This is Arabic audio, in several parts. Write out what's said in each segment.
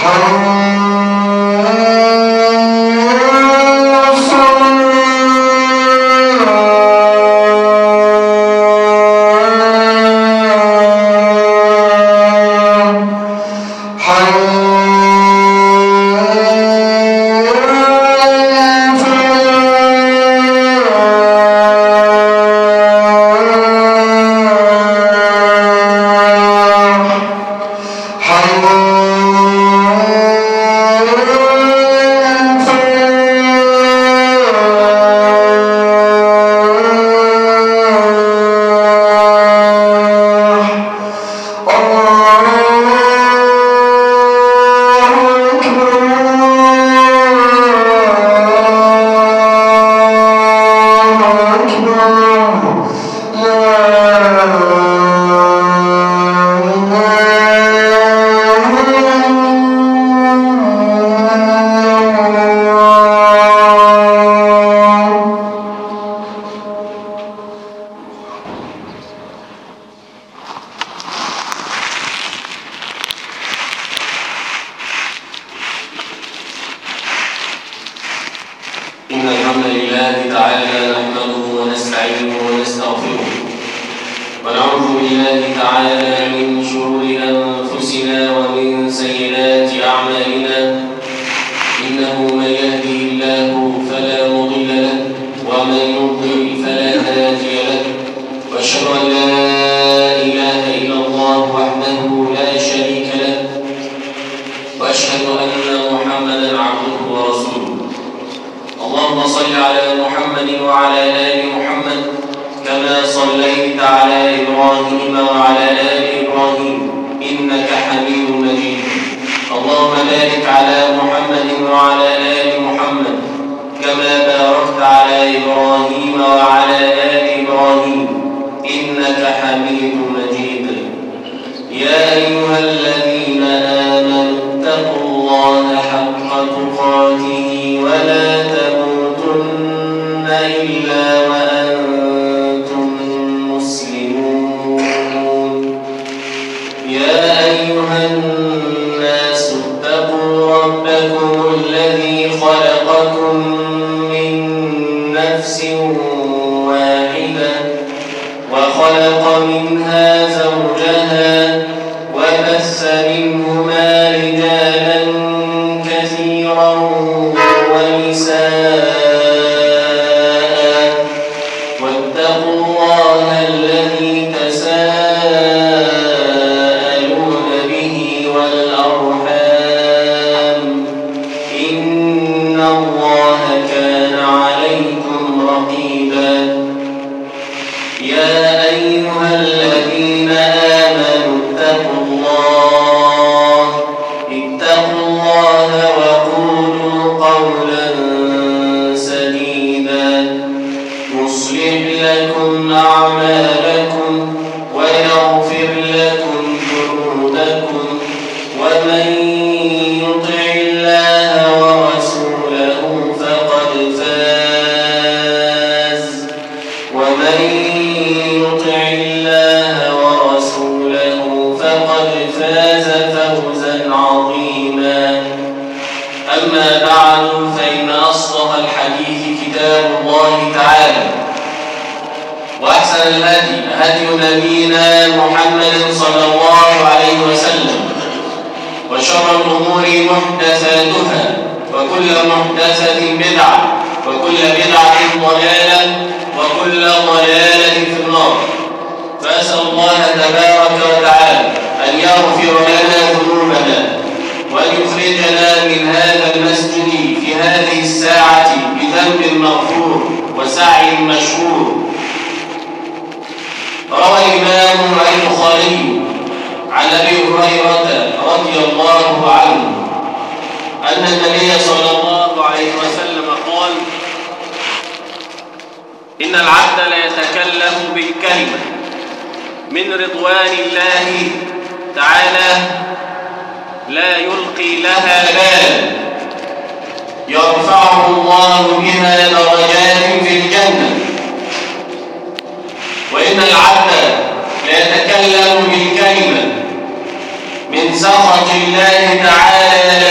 من سخط الله تعالى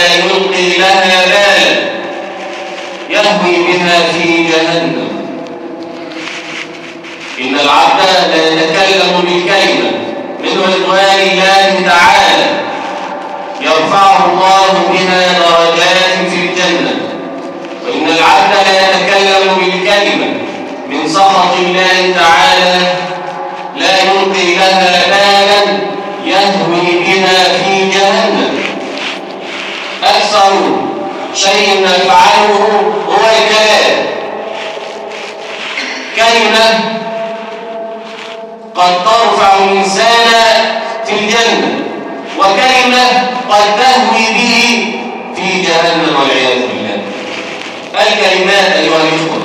جهنم. إن العبد لا يتكلم بالكلمة من رضوان الله تعالى يرفعه الله بها درجات في الجنة، وإن العبد لا يتكلم بالكلمة من سخط الله تعالى لا يلقي لها بالا يهوي بها في جهنم. أكثر شيء نفعله هو الكلام. كلمة قد ترفع الإنسان في الجنة، وكلمة قد تهوي به في جهنم والعياذ بالله. الكلمات أيها الإخوة،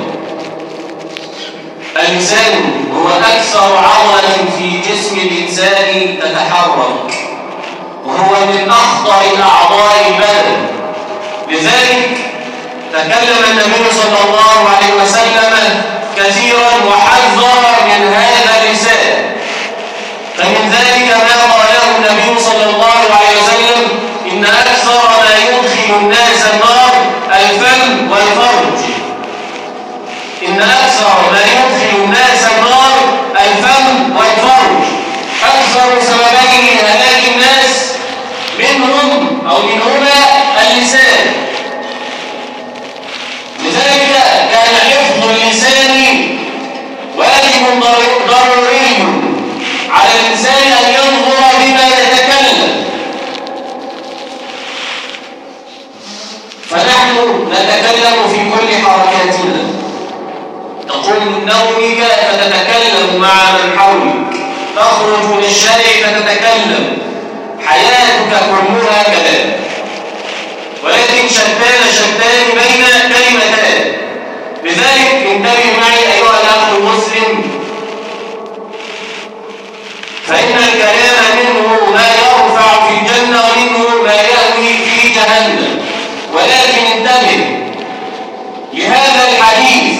اللسان هو أكثر عضلة في جسم الإنسان تتحرك، وهو من أخطر أعضاء البدن. لذلك تكلم النبي صلى الله عليه وسلم كثيرا وحذر من هذا اللسان. فمن ذلك ما قاله النبي صلى الله عليه وسلم: إن أكثر ما يدخل الناس النار الفم والفرج. إن أكثر ما يدخل الناس النار الفم والفرج. أكثر سببين هلاك الناس منهما اللسان. لذلك كان حفظ اللسان واجب ضروري على الإنسان أن ينظر بما يتكلم. فنحن نتكلم في كل حركاتنا. تقوم من نومك فتتكلم مع من حولك، تخرج للشارع فتتكلم. حياتك كلها كلام، ولكن شتان بين كلمتان. لذلك انتبه معي أيها الأخ المسلم، فإن الكلام منه ما يرفع في الجنة ومنه ما يهوي في جهنم. ولكن انتبه لهذا الحديث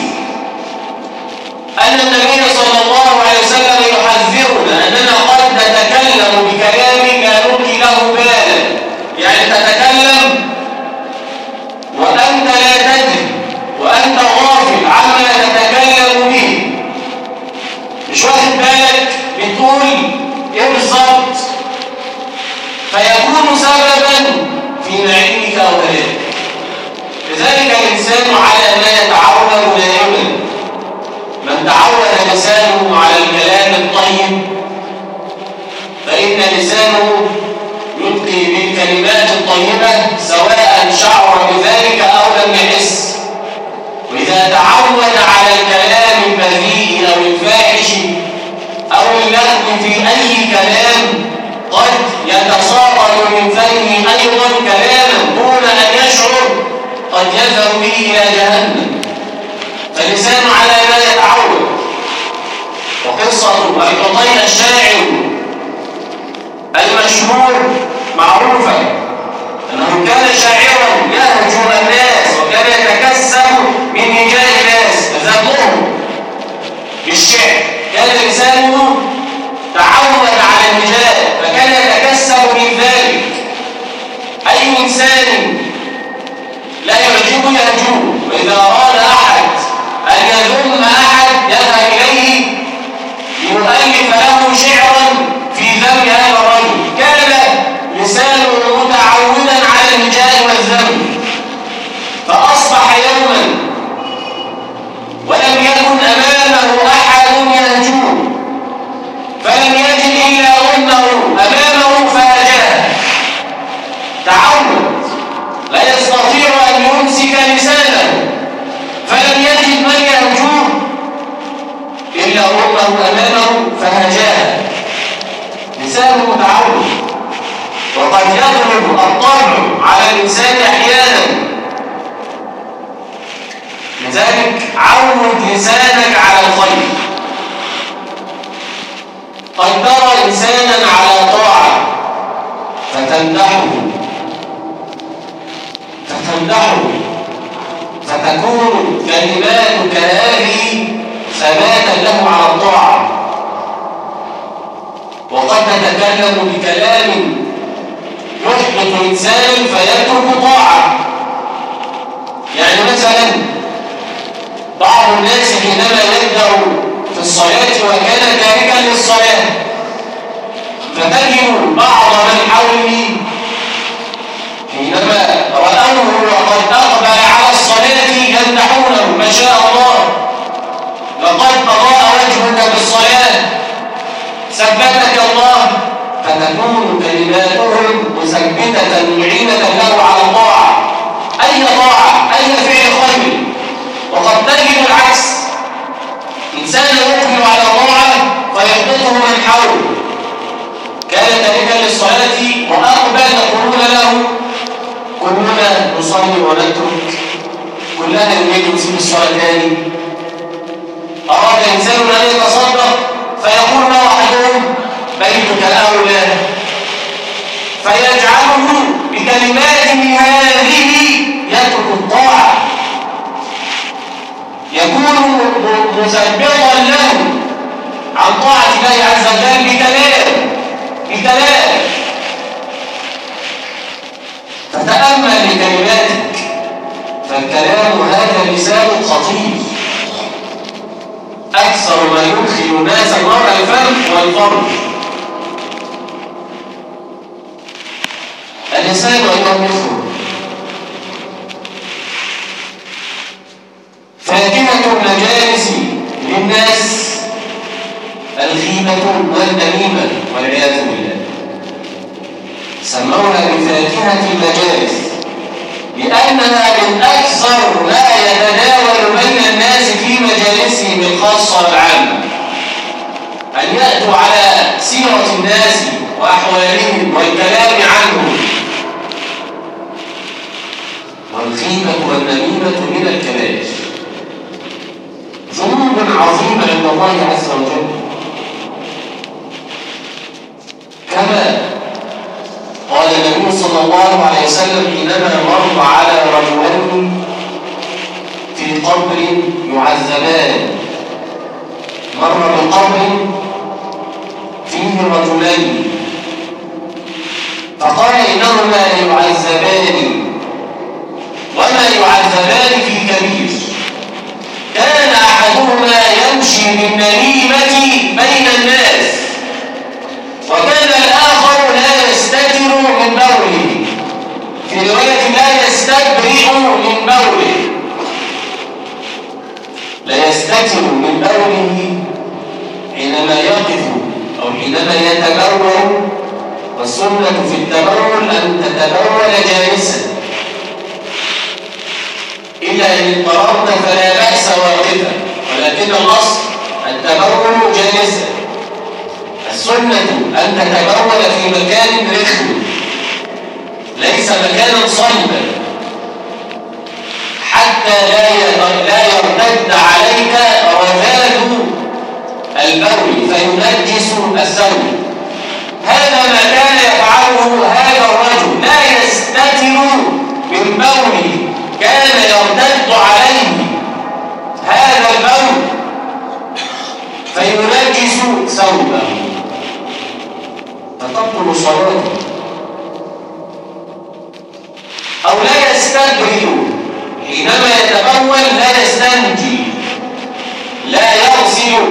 أن النبي صلى الله عليه وسلم يحذرنا أننا قد نتكلم بكلام لا نلقي له بالا. يعني تتكلم وأنت لا تدري، وأنت غافل عما تتكلم به، مش واخد بالك بتقول إيه بالظبط، فيكون سببا في نعيمك أو هلاكك. لذلك الإنسان على ما يتعود دائما. من تعود لسانه على الكلام الطيب فإن لسانه يلقي بالكلمات الطيبة سواء شعر بذلك أو لم يحس. وإذا تعود على الكلام البذيء أو الفاحش أو اللغو في أي كلام قد يتساقط من فمه أيضا كلاما دون أن يشعر قد يذهب به إلى جهنم. فالإنسان على ما يتعود. وقصة أبي قطيع الشاعر المشهور معروفة أنه كان شاعرا يهجو الناس وكان يتكسب من هجاء الناس تذمهم بالشعر. كان لسانه تعود على الهجاء فكان يتكسب من ذلك. أي إنسان لا يعجبه يهجوه، وإذا أراد أحد أن يذم أحد يذهب إليه ليؤلف له شعرا في ذم هذا الرجل. كان لسانه متعودا على الهجاء والذم، فأصبح يوما ولم يكن أمامه أحد يهجوه، فلم يجد إلا أمه أمامه فهجاه. تعود لا يستطيع أن يمسك لسانه، فلم يجد من يهجوه إلا أمه أمامه فهجاه. لسانه متعود. وقد يغلب الطبع على الإنسان أحيانا. لذلك عود لسانك على الخير. قد ترى إنسانا على طاعة فتمدحه فتكون كلماتك هذه ثباتا له على الطاعة. وقد تتكلم بكلام يحبط الإنسان فيترك طاعة. يعني مثلا بعض الناس حينما يبدأ في الصلاة وكان تاركا للصلاة فتجد بعض من حوله حينما رأوه وقد أقبل على الصلاة يمدحونه ما شاء الله لقد أضاء وجهك بالصلاة ثبتك الله، فتكون كلماتهم مثبتة معينة له على الطاعة، أي طاعة أي فعل خير. وقد تجد العكس، إنسان يقبل على طاعة فيحبطه من حوله، كان تاركا للصلاة وأقبل يقولون له كلنا نصلي ونترك، كلنا نريد نسيب الصلاة تاني. أراد إنسان أن يتصدق فيقول له أحدهم بيتك أولى، فيجعله بكلماته هذه يترك الطاعة، يكون مثبطا له عن طاعة الله عز وجل بكلام. فتأمل لكلماتك، فالكلام هذا لسان خطير، أكثر ما يدخل الناس النار الفم والفرج. اللسان أيضا يخرج فاكهة المجالس للناس الغيبة والنميمة والعياذ بالله. سموها بفاكهة المجالس لأنها من أكثر ما يتداول بين الناس في مجالسهم الخاصة والعامة، أن يأتوا على سيرة الناس وأحوالهم والكلام عنهم. والغيبة والنميمة من الكبائر، ذنوب عظيمة عند الله عز وجل. كما قال النبي صلى الله عليه وسلم حينما مر على رجلين في قبر يعذبان، مر بقبر فيه رجلين فقال إنهما يعذبان وما يعذبان في كبير، كان أحدهما يمشي بالنميمة بين الناس وكان الآخر لا يستتر من بوله، في رواية لا يستبرئ من بوله، لا يستتر من بوله حينما يقف أو حينما يتبول. والسنة في التبول أن تتبول جالسا، إلا إن اضطررت فلا بأس واقفا، ولكن الأصل التبول جالسا. السنة أن تتبول في مكان رخم ليس مكانا صلبا، حتى لا يرتد عليك رذاذ البول فينجس الثوب. هذا ما كان يفعله هذا الرجل، لا يستتر من بوله، كان يرتد عليه هذا البول فينجس ثوبه فتبطل صلاته. أو لا يستبرئ، حينما يتبول لا يستنجي لا يغسل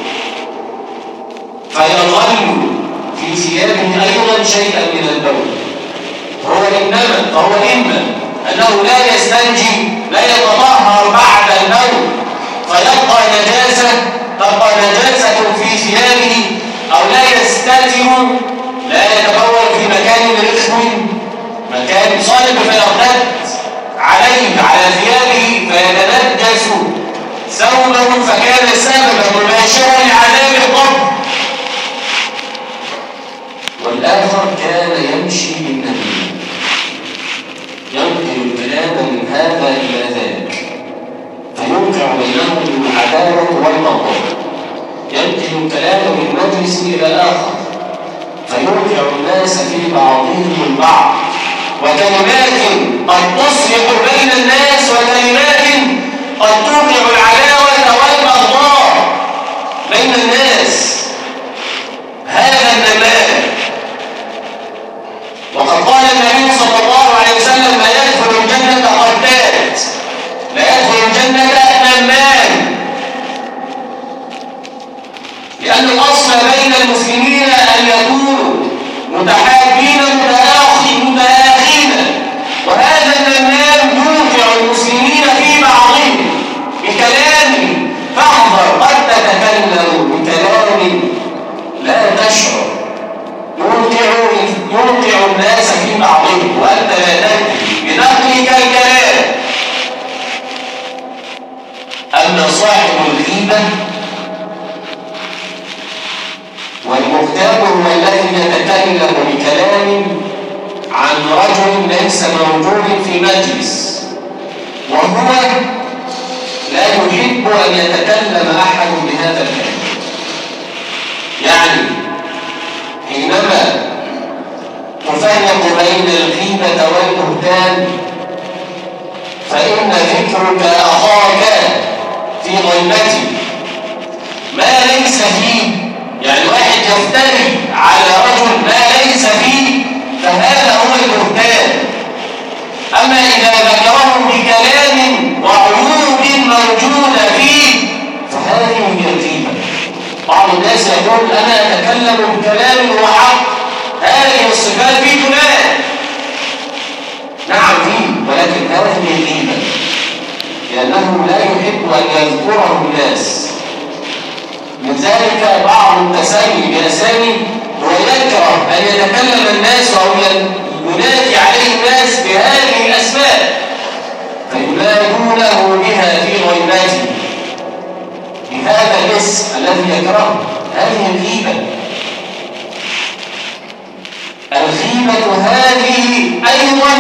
فيظل في ثيابه أيضا شيئا من البول. فهو إما أنه لا يستنجي لا يتطهر بعد البول فيبقى نجاسة في ثيابه، أو لا يستتر لا يتبول في مكان رخم مكان صلب فيرتد عليه على ثيابه فيتنجس ثوبه فكان سببا مباشرا لعذاب القبر. والآخر كان يمشي بالنميمة، ينقل الكلام من هذا إلى ذاك فيوقع بينهم العداوة والبغضاء، ينقل الكلام من مجلس إلى آخر فيوقع الناس في بعضهم البعض، وكلمات قد تصلح بين الناس وكلمات قد توقع العداوة والبغضاء بين الناس. هذا النمام. وقد قال النبي صلى الله عليه وسلم لا يدخل الجنة قتات، لا يدخل الجنة نمام. رجل ليس موجود في مجلس وهو لا يحب أن يتكلم أحد بهذا الكلام. يعني حينما تفرق بين الغيبة والبهتان فإن ذكرك أخاك في غيبته ما ليس فيه، يعني واحد يفتري على رجل ما ليس فيه فهذا هو البهتان. أما إذا ذكره بكلام وعيوب موجودة فيه فهذه هي الغيبة. بعض الناس يقول أنا أتكلم بكلام وحق، هذه الصفات في فلان، نعم فيه، ولكن هذه الغيبة لأنه لا يحب أن يذكره الناس. لذلك بعض التسمي بأسامي ويكره أن يتكلم الناس أو ينادي عليه الناس بهذه الأسماء فينادونه بها في غيبته بهذا الاسم الذي يكرهه. هذه الغيبة. الغيبة هذه أيضا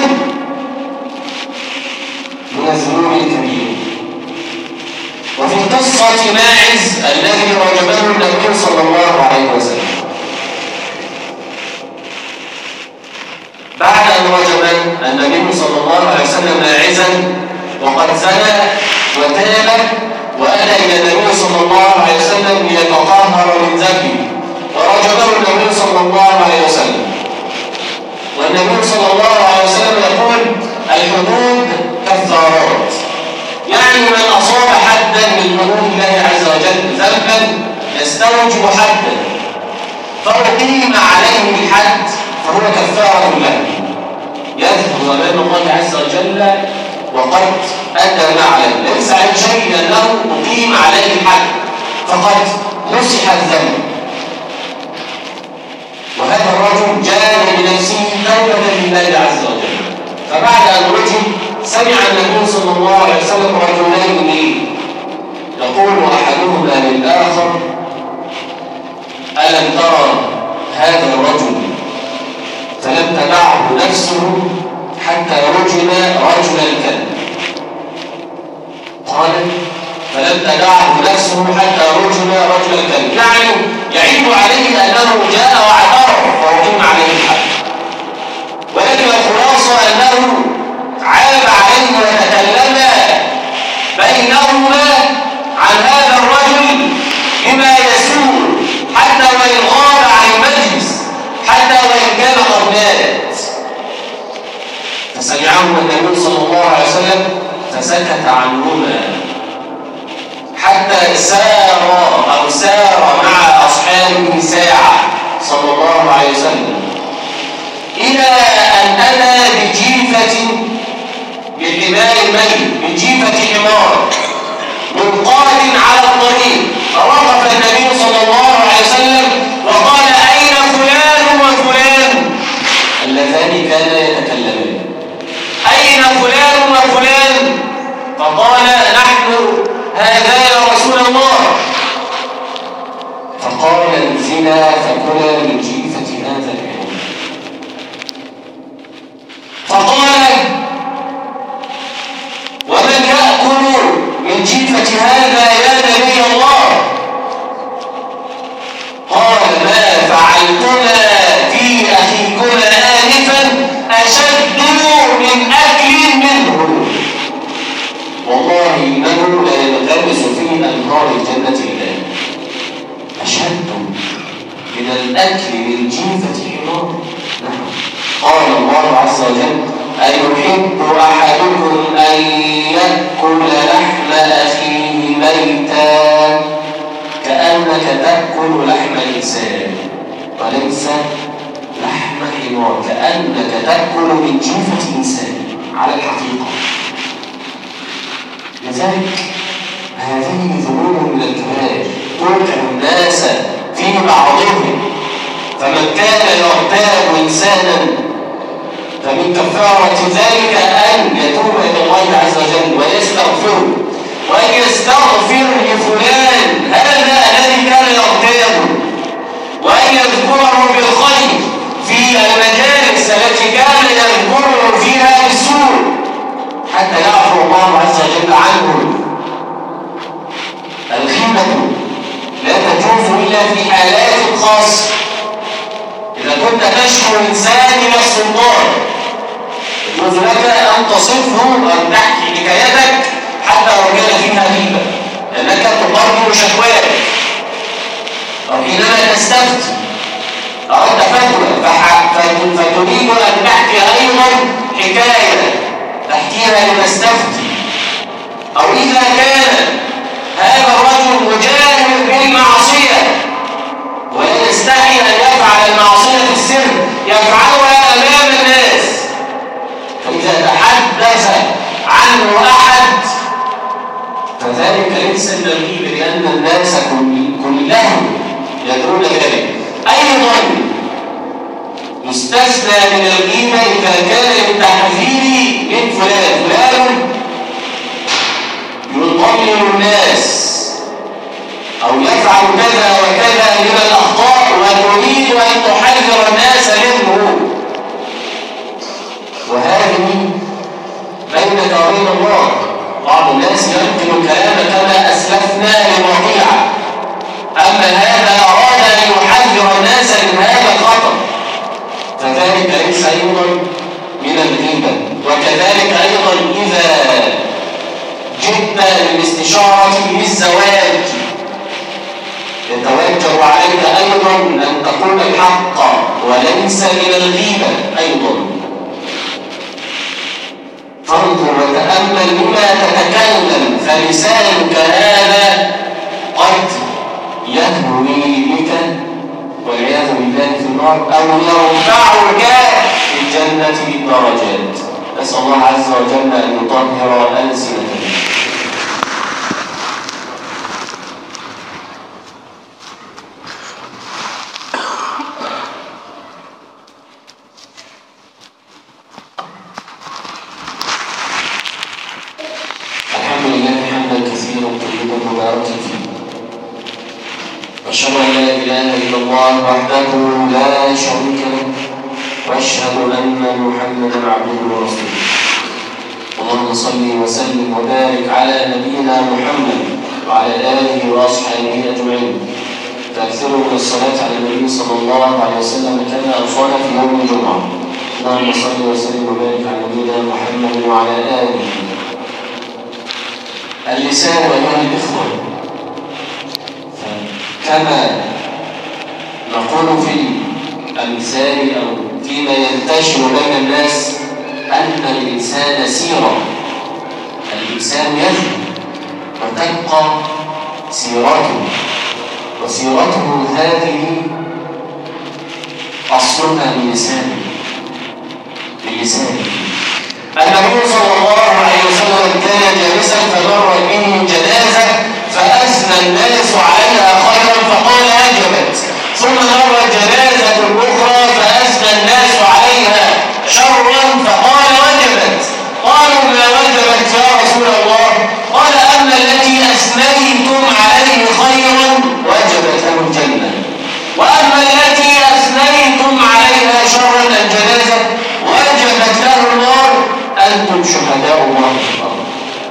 من الذنوب الكبيرة. وفي قصة ماعز الذي رجمه النبي صلى الله عليه وسلم، بعد أن رجم النبي صلى الله عليه وسلم ماعزا وقد زنى وتاب وأتى إلى النبي صلى الله عليه وسلم ليتطهر من ذنبه ورجمه النبي صلى الله عليه وسلم. والنبي صلى الله عليه وسلم يقول الحدود كفارات، يعني من أصاب حدا من حدود الله عز وجل ذنبا يستوجب حدا فأقيم عليه الحد فهو كفارة له، يذهب أمام الله عز وجل وقد أدى ما عليه، ليس عن شيء لأنه أقيم عليه الحد فقد مسح الذنب. وهذا الرجل جاء بنفسه توبة لله عز وجل. فبعد أن رجم سمع النبي صلى الله عليه وسلم رجلين يقول أحدهما للآخر ألم ترى هذا الرجل فلم تدعه نفسه حتى رجم رجل الكلب؟ قال فلم تدعه نفسه حتى رجم رجل الكلب، يعني يعيب عليه أنه جاء واعترف فأقيم عليه الحد. ولكن الخلاصة أنه عاب عليه وتكلم بينهما عن هذا الرجل بما يسوء حتى وإن غاب عن المجلس، حتى وإن كان قد مات. فسمعه النبي صلى الله عليه وسلم فسكت عنهما حتى سار مع أصحابه ساعة صلى الله عليه وسلم إلى أن أتى بالحمار الميت، بجيفة حمار منقاد على الطريق. فوقف النبي صلى الله عليه وسلم وقال أين فلان وفلان اللذان كانا يتكلمان؟ أين فلان وفلان؟ فقال نحن هذا يا رسول الله. فقال انزلا فكلا من جيفة هذا الحمار. فقال ومن يأكل من جيفة هذا يا نبي الله؟ قال ما فعلتما في أخيكما آنفا أشد من أكل منه، والله إنه لا ينغمس في أنهار الجنة الآن. أشد من الأكل من جيفة حمار. قال الله عز وجل أيحب أحدكم أن يأكل لحم أخيه ميتا كأنك تأكل لحم الإنسان وليس لحم حمار، كأنك تأكل من جيفة إنسان على الحقيقة. لذلك هذه ذنوب من الكبائر توقع الناس في بعضهم. فمن كان يغتاب إنسانا فمن كفارة ذلك أن يتوب إلى الله عز وجل ويستغفره، وأن يستغفر لفلان هذا الذي كان يغتابه، وأن يذكره بالخير في المجالس التي كان يذكره يذكروا فيها بالسوء حتى يعفو الله عز وجل عنهم. الغيبة لا تجوز إلا في حالات خاصة. إذا كنت تشكو إنسان إلى السلطان يجوز لك أن تصفه أن تحكي حكايتك حتى لو كان فيها غيبة، لأنك تقرر شكواك. أو حينما تستفتي أردت فتوى فتريد أن تحكي أيضا حكاية تحكيها لتستفتي، أو إذا كان هذا الرجل مجاهر بالمعصية ولا يستحي أن يفعل المعصية في السر يفعلها أمام الناس، فإذا تحدث عنه أحد فذلك ليس من الغيبة، لأن الناس كلهم يدرون ذلك. أيضا يستثنى من الغيبة إذا كان للتحذير من فلان يضلل الناس أو يفعل كذا وكذا من الأخطاء وتريد أن تحذر الناس منه، وهذه بينك وبين الله. بعض الناس يمكن الكلام كما أسلفنا للوقيعة، أما هذا أراد أن يحذر الناس من هذا الخطر، فذلك ليس أيضا من الغيبة. وكذلك أيضا إذا جئت للاستشارة بالزواج يتوجب عليك أيضا أن تقول الحق وليس من الغيبة أيضا. فانظر وتأمل بما تتكلم، فلسانك هذا قد يهوي بك والعياذ بالله في النار أو يرفعك في الجنة درجات. نسأل الله عز وجل أن يطهر ألسنتنا. الحمد لله حمدا كثيرا طيبا مباركا فيه، وأشهد أن لا إله إلا الله وحده لا شريك له، وأشهد أن محمدا عبده ورسوله. اللهم صل وسلم وبارك على نبينا محمد وعلى آله وأصحابه أجمعين. فأكثروا من الصلاة على النبي صلى الله عليه وسلم كما أوصانا في يوم الجمعة. اللهم صل وسلم وبارك على نبينا محمد وعلى آله. اللسان أيها الإخوة، كما نقول في الأمثال أو فيما ينتشر بين الناس أن الإنسان سيرة، الإنسان يذهب وتبقى سيرته، وسيرته هذه أصلها من لسانه. النبي صلى الله عليه وسلم كان جالسا فمر به جنازة فأثنى الناس عليها خيرا فقال أجبت، ثم مرت جنازة أخرى فأثنى الناس عليها شرا فقال وجبت. قالوا ما وجبت يا رسول الله؟ قال أما التي أثنيتم عليه خيرا وجبت له الجنة، وأما التي أثنيتم عليها شرا الجنازة وجبت له النار. أنتم شهداء الله في الأرض.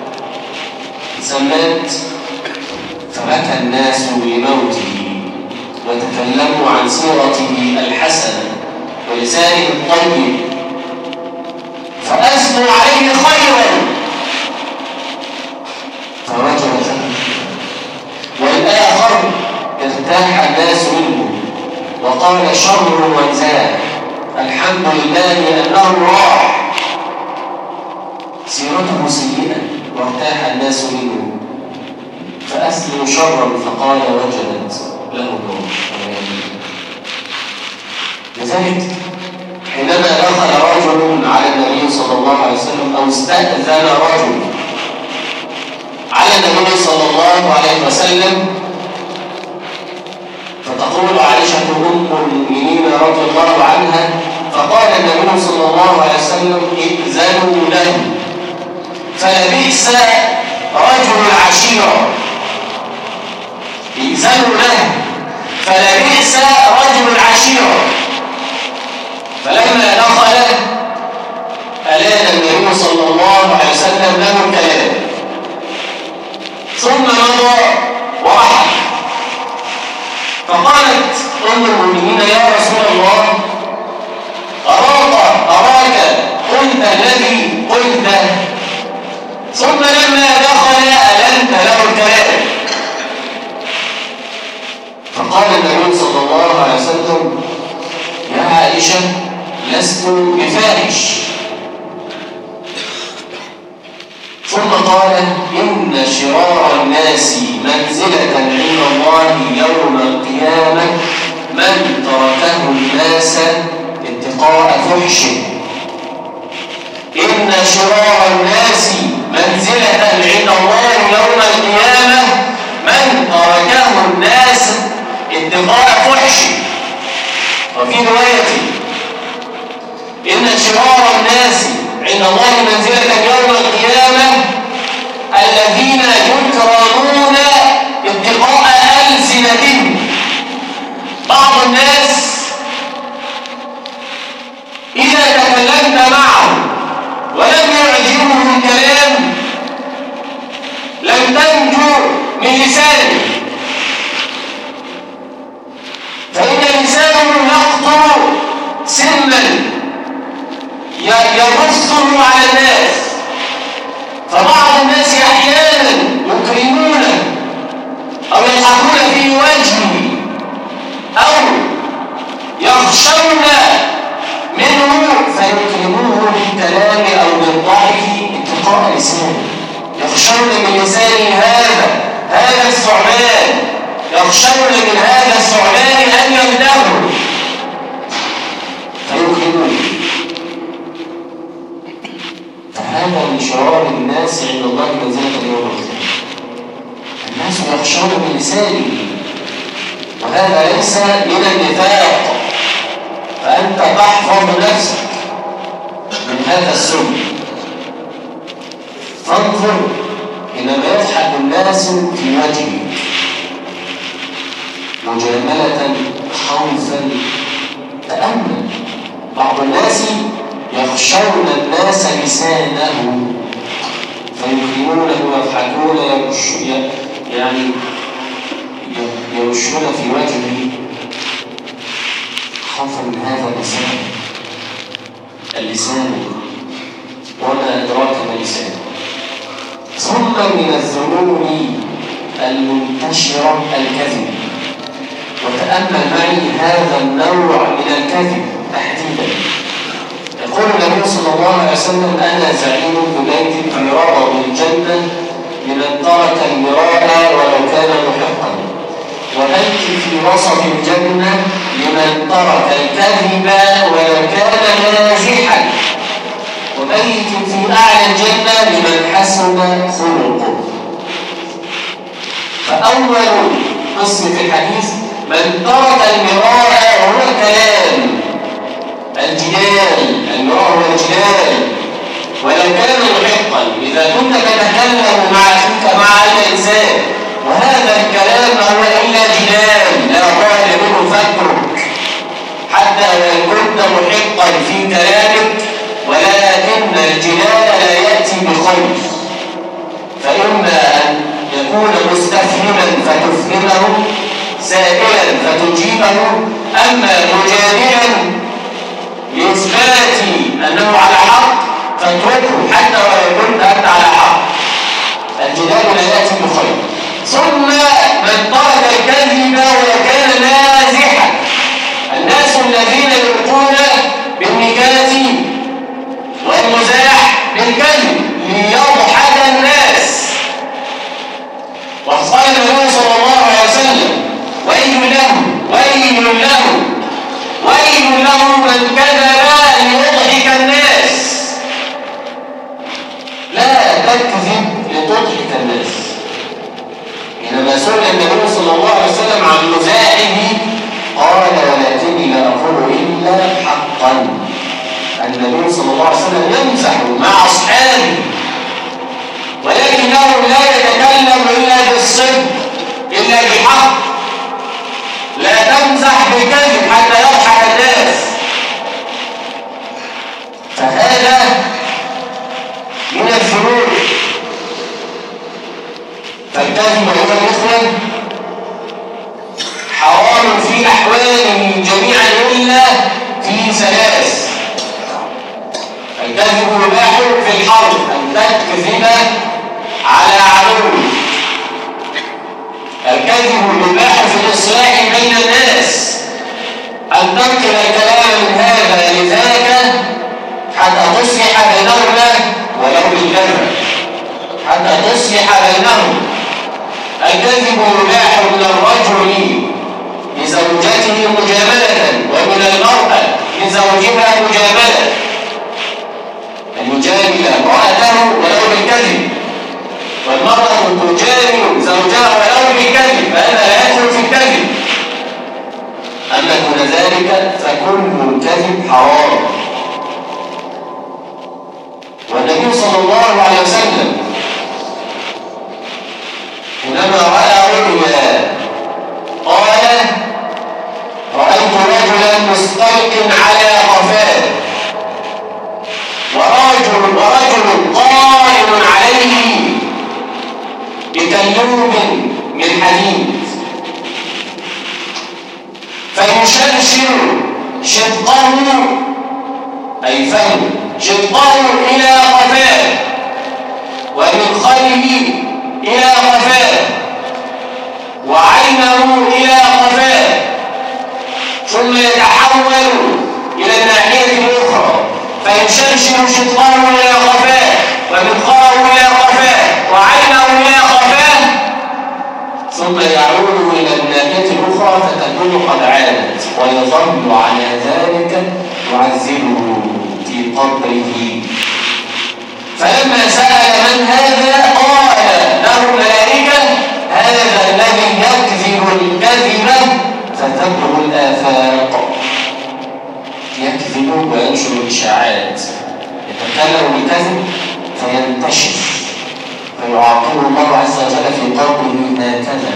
سمات فبكى الناس لموته وتكلموا عن سيرته الحسنة ولسانه الطيب فأثنوا عليه خيرا فوجبت له. والآخر ارتاح الناس منه وقال شر وانزاح الحمد لله أنه راح. سيرته سيئة وارتاح الناس منه فأثنوا شرا فقال وجبت له النار. لذلك حينما دخل رجل على النبي صلى الله عليه وسلم أو استأذن رجل على النبي صلى الله عليه وسلم، فتقول عائشة أم المؤمنين رضي الله عنها فقال النبي صلى الله عليه وسلم ائذنوا له، فلبئس رجل العشيرة. ائذنوا له فلبئس رجل العشيرة. فلما دخل له الكلام، ثم مضى ورحل. فقالت أم المؤمنين: يا رسول الله، أراك قلت الذي قلته، ثم لما دخل ألنت له الكلام. فقال النبي صلى الله عليه وسلم: يا عائشة، لست بفاحش. ثم قال: إن شرار الناس منزلة عند الله يوم القيامة من تركه الناس اتقاء فحشه. إن شرار الناس منزلة عند الله يوم القيامة من تركه الناس اتقاء فحشه. وفي رواية: إن شرار الناس عند الله منزلة يوم القيامة الذين يكرمون اتقاء ألسنتهم. بعض الناس إذا تكلمت معه ولم يعجبه الكلام لم تنجو من لسانه، فإن لسانه يقطر سما يبثه على الناس. فبعض الناس أحيانا يكرمونه أو يضحكون في وجهه أو يخشون منه فيكرموه بالكلام أو بالضحك اتقاء لسانه. يخشون من لسانه هذا الثعبان، يخشون من هذا الثعبان أن يمدحه فيكرموه. فهذا من شرار الناس عند الله منزلة يوم القيامة. الناس يخشون من لسانه، وهذا ليس من النفاق، فأنت تحفظ نفسك من هذا السم. فانظر حينما يضحك الناس في وجهك مجاملة خوفا، تأمل. بعض الناس يخشون الناس لسانه فيكرمونه ويضحكون يعني يرشون في وجهه خوفا من هذا اللسان وما أدراك ما اللسان. ثم من الذنوب المنتشرة الكذب. وتأمل معي هذا النوع من الكذب تحديدا. يقول النبي صلى الله عليه وسلم: أنا زعيم ببيت في ربض الجنة لمن ترك المراء ولو كان محقا، وبيت في وسط الجنة لمن ترك الكذب ولو كان مازحا، وبيت في أعلى الجنة لمن حسن خلقه. فأول قسم في الحديث من ترك المراء وهو الكلام، الجدال. المراء هو الجدال ولو كان محقا. إذا كنت تتكلم مع الإنسان وهذا الكلام هو إلا جدال لا ظاهر منه فكرك، حتى وإن كنت محقا في كلامك، ولكن الجدال لا يأتي بخير. فإما أن يكون مستفهما فتفهمه، سائلا فتجيبه، أما مجادلا لإثبات أنه على حق فاتركه حتى ولو كنت أنت على حق. الجدال لا يأتي بخير. ثم من ترك الكذب وكان مازحا. الناس الذين يلقون بالنكات والمزاح بالكذب ليضحك الناس. وقال النبي صلى الله عليه وسلم: ويل له ويل له ويل له من كذب ليضحك الناس. لا تكذب لتضحك الناس. حينما سئل النبي صلى الله عليه وسلم عن مزاحه قال: ولكني لا أقول إلا حقا. النبي صلى الله عليه وسلم يمزح مع أصحابه، ولكنه لا يتكلم إلا بالصدق إلا بالحق. لا تمزح بكذب حتى يضحك الناس. فهذا من الذنوب الكذب أيها الإخوة حرام في أحواله جميعا إلا في ثلاث. الكذب يباح في الحرب، أن تكذب على عدوك. الكذب يباح في الإصلاح بين الناس، أن تنقل الكلام من هذا لذاك حتى تصلح بينهما ولو بالكذب، حتى تصلح بينهم. الكذب يباح من الرجل لزوجته مجاملة، ومن المرأة لزوجها مجاملة، أن يجامل امرأته ولو بالكذب، والمرأة تجامل زوجها ولو بالكذب، فهذا لا يدخل في الكذب. أما دون ذلك فكل الكذب حرام. والنبي صلى الله عليه وسلم حينما رأى رؤيا قال: رأيت رجلا مستلق على قفاه، ورجل قائم عليه بكلوب من حديد، فيشرشر شقه أي فم شقه إلى قفاه، ومن خلفه إلى قفاه، وعينه إلى قفاه، ثم يتحول إلى الناحية الأخرى فيشرشر شقه إلى قفاه، ومنخاره إلى قفاه، وعينه إلى قفاه، ثم يعود إلى الناحية الأخرى فتكون قد عادت، ويظل على ذلك يعذبه في قبره. فلما سأل من هذا قال له الملائكة: هذا الذي يكذب الكذب فتبلغ الآفاق. يكذب وينشر الإشاعات، يتكلم بالكذب فينتشر، فيعاقبه الله عز وجل في قوله: هكذا.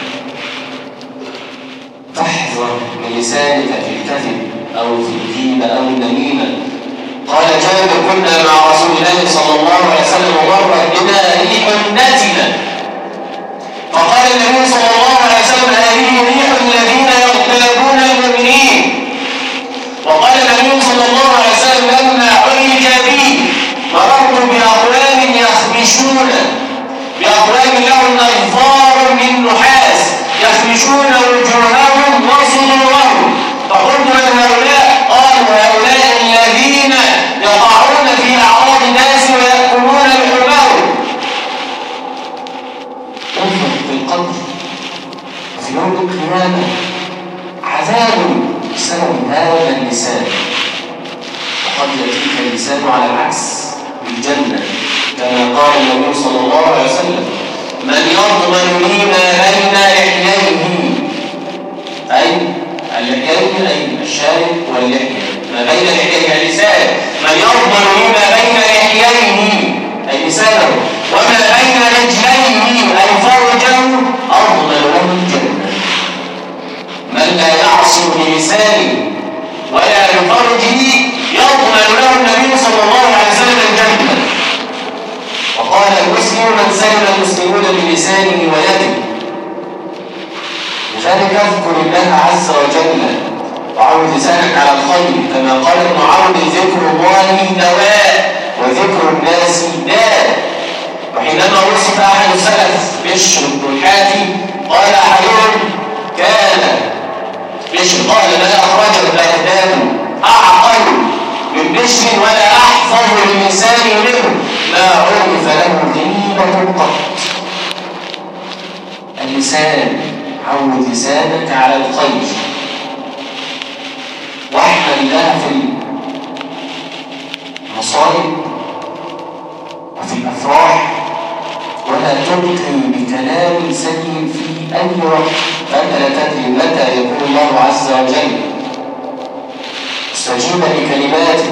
فاحذر من لسانك في الكذب أو في الغيبة أو النميمة. قال جابر: كنا مع رسول الله صلى الله عليه وسلم ومر بنا ريح نتنة، فقال النبي صلى الله عليه وسلم: هذه ريح الذين يغتابون المؤمنين. وقال النبي صلى الله عليه وسلم: لما عرج بي مررت بأقوام يخمشون، بأقوام لهم أظفار من نحاس يخمشون وجوههم وصدورهم، فقلت: من هؤلاء؟ قالوا: هؤلاء الذين يقعون في أعراض الناس ويأكلون لحومهم. انظر في القبر وفي يوم القيامة عذاب بسبب هذا اللسان، وقد يأتيك اللسان على العكس بالجنة، كما قال النبي صلى الله عليه وسلم: من يضمن لي ما بين لحييه، أي اللحيين أي الشارب واللحية، ما بين لحييه اللسان، من يضمن لي ما بين لحييه أي لسانه، وما بين رجليه أي فرجه، أضمن له الجنة. من لا يعصم بلسانه ولا بفرجه يضمن له النبي صلى الله عليه وسلم الجنة. وقال المسلم: من سلم المسلمون بلسانه ويده. لذلك اذكر الله عز وجل وعود لسانك على الخير، كما قال ابن عون: ذكر الله دواء وذكر الناس داء. وحينما وصف احد السلف بشر بن الحافي قال احدهم: كان بشر قال: ما اخرجه الاقدام اعقل من بشر ولا احفظ للسان منه، ما عرف له غيبة قط. اللسان، عود لسانك على الخير، واحمد الله في المصائب وفي الافراح، ولا تبقي بكلام سيء في اي وقت، فانت لا تدري متى يكون الله عز وجل مستجيبا لكلماتك.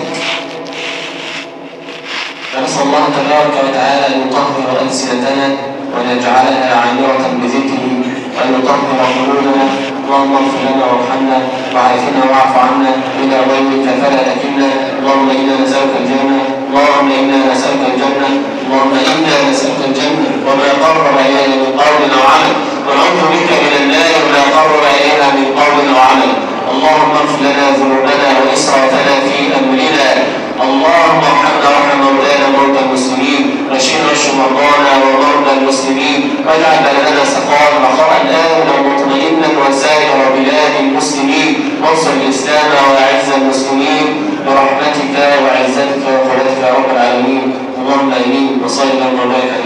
فنسأل الله تبارك وتعالى أن يطهر ألسنتنا وأن يجعلها عامرة بذكره، وأن يطهر قلوبنا. اللهم اغفر لنا وارحمنا وعافنا واعف عنا، إلى غيرك فلا تكلنا. اللهم إنا نسألك الجنة، اللهم إنا نسألك الجنة، اللهم إنا نسألك الجنة وما قرب إلينا من قول ونعوذ بك من النار وما قرب إليها من قول وعمل. اللهم اغفر لنا ذنوبنا وإسرافنا في أمرنا. اللهم ارحمنا وارحم مولانا موتى المسلمين، واشف مرضانا ومرضى المسلمين، واجعل بلدنا سخاء رخاء آمنا مطمئنا وسائر بلاد المسلمين، وانصر الإسلام وأعز المسلمين برحمتك وعزتك وقدرتك يا رب العالمين. اللهم آمين. وصلى الله وبارك